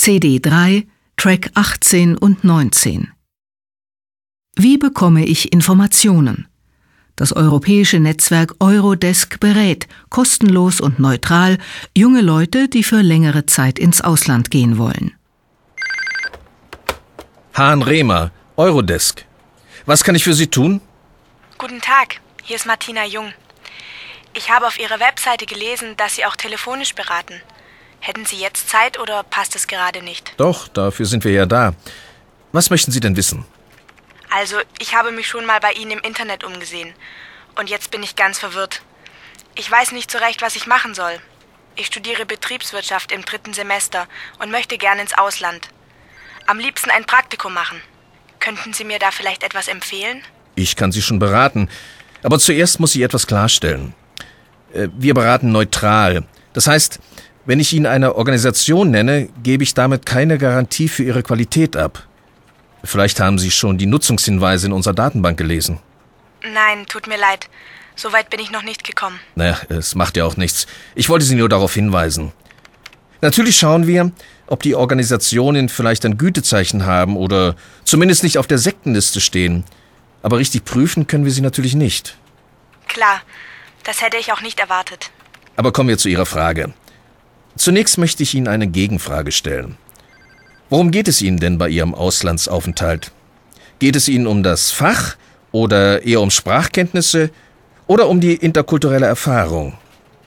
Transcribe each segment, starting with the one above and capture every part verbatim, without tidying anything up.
C D drei, Track achtzehn und neunzehn. Wie bekomme ich Informationen? Das europäische Netzwerk Eurodesk berät, kostenlos und neutral, junge Leute, die für längere Zeit ins Ausland gehen wollen. Hahn Rehmer, Eurodesk. Was kann ich für Sie tun? Guten Tag, hier ist Martina Jung. Ich habe auf Ihrer Webseite gelesen, dass Sie auch telefonisch beraten. Hätten Sie jetzt Zeit oder passt es gerade nicht? Doch, dafür sind wir ja da. Was möchten Sie denn wissen? Also, ich habe mich schon mal bei Ihnen im Internet umgesehen. Und jetzt bin ich ganz verwirrt. Ich weiß nicht so recht, was ich machen soll. Ich studiere Betriebswirtschaft im dritten Semester und möchte gerne ins Ausland. Am liebsten ein Praktikum machen. Könnten Sie mir da vielleicht etwas empfehlen? Ich kann Sie schon beraten. Aber zuerst muss ich etwas klarstellen. Wir beraten neutral. Das heißt, wenn ich Ihnen eine Organisation nenne, gebe ich damit keine Garantie für Ihre Qualität ab. Vielleicht haben Sie schon die Nutzungshinweise in unserer Datenbank gelesen. Nein, tut mir leid. So weit bin ich noch nicht gekommen. Naja, es macht ja auch nichts. Ich wollte Sie nur darauf hinweisen. Natürlich schauen wir, ob die Organisationen vielleicht ein Gütezeichen haben oder zumindest nicht auf der Sektenliste stehen. Aber richtig prüfen können wir sie natürlich nicht. Klar, das hätte ich auch nicht erwartet. Aber kommen wir zu Ihrer Frage. Zunächst möchte ich Ihnen eine Gegenfrage stellen. Worum geht es Ihnen denn bei Ihrem Auslandsaufenthalt? Geht es Ihnen um das Fach oder eher um Sprachkenntnisse oder um die interkulturelle Erfahrung?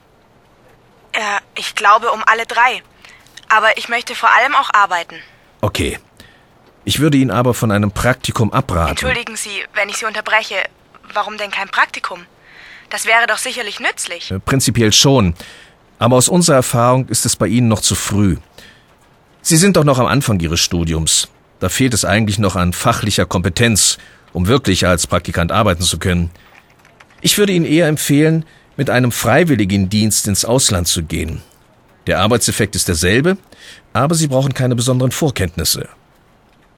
Ja, ich glaube um alle drei. Aber ich möchte vor allem auch arbeiten. Okay. Ich würde Ihnen aber von einem Praktikum abraten. Entschuldigen Sie, wenn ich Sie unterbreche. Warum denn kein Praktikum? Das wäre doch sicherlich nützlich. Prinzipiell schon. Aber aus unserer Erfahrung ist es bei Ihnen noch zu früh. Sie sind doch noch am Anfang Ihres Studiums. Da fehlt es eigentlich noch an fachlicher Kompetenz, um wirklich als Praktikant arbeiten zu können. Ich würde Ihnen eher empfehlen, mit einem Freiwilligendienst ins Ausland zu gehen. Der Arbeitseffekt ist derselbe, aber Sie brauchen keine besonderen Vorkenntnisse.